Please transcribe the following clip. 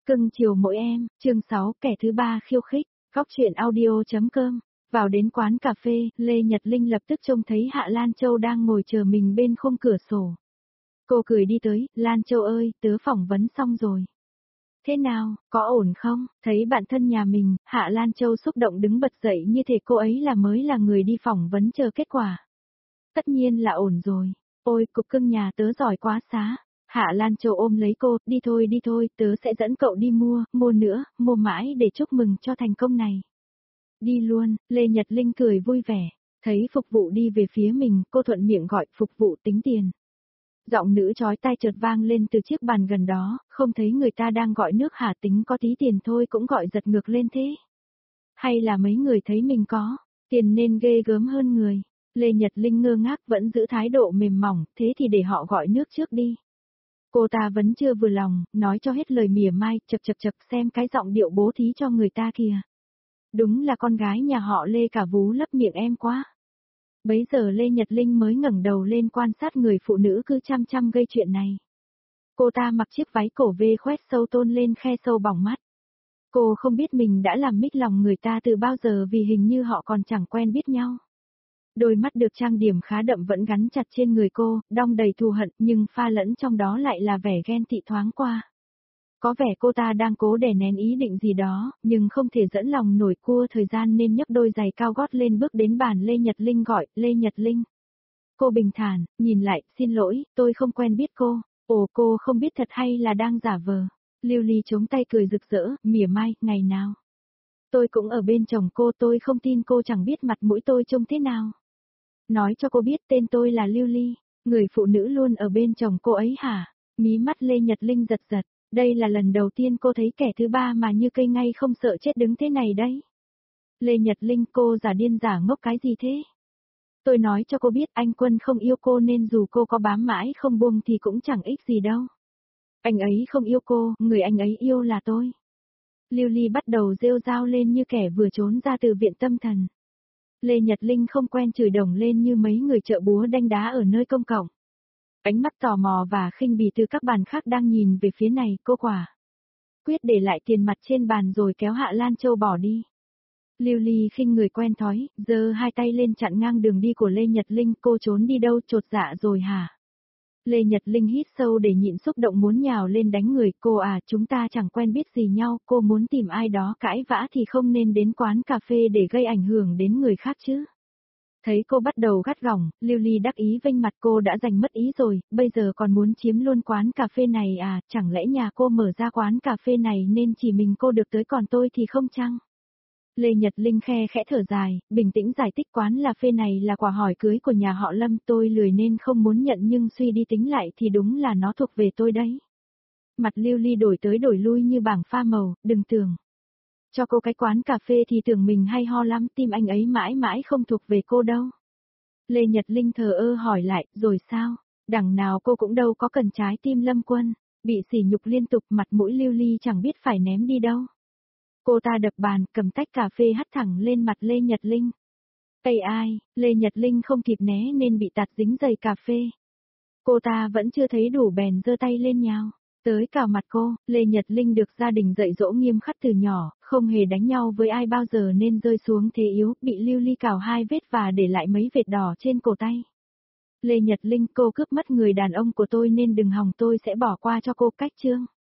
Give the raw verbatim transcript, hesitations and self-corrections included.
Cưng chiều mỗi em, chương sáu, kẻ thứ ba khiêu khích, góc truyện audio.com. Vào đến quán cà phê, Lê Nhật Linh lập tức trông thấy Hạ Lan Châu đang ngồi chờ mình bên khung cửa sổ. Cô cười đi tới, Lan Châu ơi, tớ phỏng vấn xong rồi. Thế nào, có ổn không? Thấy bạn thân nhà mình, Hạ Lan Châu xúc động đứng bật dậy như thể cô ấy là mới là người đi phỏng vấn chờ kết quả. Tất nhiên là ổn rồi. Ôi, cục cưng nhà tớ giỏi quá xá. Hạ Lan Châu ôm lấy cô, đi thôi đi thôi, tớ sẽ dẫn cậu đi mua, mua nữa, mua mãi để chúc mừng cho thành công này. Đi luôn, Lê Nhật Linh cười vui vẻ, thấy phục vụ đi về phía mình, cô thuận miệng gọi phục vụ tính tiền. Giọng nữ chói tai chợt vang lên từ chiếc bàn gần đó, không thấy người ta đang gọi nước hả, tính có tí tiền thôi cũng gọi giật ngược lên thế. Hay là mấy người thấy mình có tiền nên ghê gớm hơn người. Lê Nhật Linh ngơ ngác vẫn giữ thái độ mềm mỏng, thế thì để họ gọi nước trước đi. Cô ta vẫn chưa vừa lòng, nói cho hết lời mỉa mai, chật chật chật xem cái giọng điệu bố thí cho người ta kìa. Đúng là con gái nhà họ Lê cả vú lấp miệng em quá. Bấy giờ Lê Nhật Linh mới ngẩng đầu lên quan sát người phụ nữ cứ chăm chăm gây chuyện này. Cô ta mặc chiếc váy cổ vê khoét sâu tôn lên khe sâu bỏng mắt. Cô không biết mình đã làm mít lòng người ta từ bao giờ vì hình như họ còn chẳng quen biết nhau. Đôi mắt được trang điểm khá đậm vẫn gắn chặt trên người cô, đong đầy thù hận nhưng pha lẫn trong đó lại là vẻ ghen tị thoáng qua. Có vẻ cô ta đang cố đè nén ý định gì đó, nhưng không thể dẫn lòng nổi cua thời gian nên nhấc đôi giày cao gót lên bước đến bàn Lê Nhật Linh gọi, Lê Nhật Linh. Cô bình thản, nhìn lại, xin lỗi, tôi không quen biết cô. Ồ, cô không biết thật hay là đang giả vờ. Lưu Ly chống tay cười rực rỡ, mỉa mai, ngày nào. Tôi cũng ở bên chồng cô, tôi không tin cô chẳng biết mặt mũi tôi trông thế nào. Nói cho cô biết tên tôi là Lưu Ly, người phụ nữ luôn ở bên chồng cô ấy hả? Mí mắt Lê Nhật Linh giật giật, đây là lần đầu tiên cô thấy kẻ thứ ba mà như cây ngay không sợ chết đứng thế này đấy. Lê Nhật Linh, cô giả điên giả ngốc cái gì thế? Tôi nói cho cô biết anh Quân không yêu cô nên dù cô có bám mãi không buông thì cũng chẳng ích gì đâu. Anh ấy không yêu cô, người anh ấy yêu là tôi. Lưu Ly bắt đầu rêu rao lên như kẻ vừa trốn ra từ viện tâm thần. Lê Nhật Linh không quen chửi đồng lên như mấy người chợ búa đánh đá ở nơi công cộng. Ánh mắt tò mò và khinh bỉ từ các bàn khác đang nhìn về phía này, cô quả quyết để lại tiền mặt trên bàn rồi kéo Hạ Lan Châu bỏ đi. Lưu Ly khinh người quen thói, giơ hai tay lên chặn ngang đường đi của Lê Nhật Linh, cô trốn đi đâu, chột dạ rồi hả? Lê Nhật Linh hít sâu để nhịn xúc động muốn nhào lên đánh người, cô à, chúng ta chẳng quen biết gì nhau, cô muốn tìm ai đó cãi vã thì không nên đến quán cà phê để gây ảnh hưởng đến người khác chứ. Thấy cô bắt đầu gắt gỏng, Lưu Ly đắc ý vênh mặt, cô đã giành mất ý rồi, bây giờ còn muốn chiếm luôn quán cà phê này à, chẳng lẽ nhà cô mở ra quán cà phê này nên chỉ mình cô được tới còn tôi thì không chăng? Lê Nhật Linh khe khẽ thở dài, bình tĩnh giải thích quán cà phê này là quà hỏi cưới của nhà họ Lâm, tôi lười nên không muốn nhận nhưng suy đi tính lại thì đúng là nó thuộc về tôi đấy. Mặt Lưu Ly đổi tới đổi lui như bảng pha màu, đừng tưởng. Cho cô cái quán cà phê thì tưởng mình hay ho lắm, tim anh ấy mãi mãi không thuộc về cô đâu. Lê Nhật Linh thờ ơ hỏi lại, rồi sao? Đằng nào cô cũng đâu có cần trái tim Lâm Quân. Bị sỉ nhục liên tục, mặt mũi Lưu Ly chẳng biết phải ném đi đâu. Cô ta đập bàn, cầm tách cà phê hắt thẳng lên mặt Lê Nhật Linh. Ây ai, Lê Nhật Linh không kịp né nên bị tạt dính giày cà phê. Cô ta vẫn chưa thấy đủ bèn giơ tay lên nhào. Tới cào mặt cô, Lê Nhật Linh được gia đình dạy dỗ nghiêm khắc từ nhỏ, không hề đánh nhau với ai bao giờ nên rơi xuống thế yếu, bị Lưu Ly cào hai vết và để lại mấy vệt đỏ trên cổ tay. Lê Nhật Linh, cô cướp mất người đàn ông của tôi nên đừng hòng tôi sẽ bỏ qua cho cô, cách chương.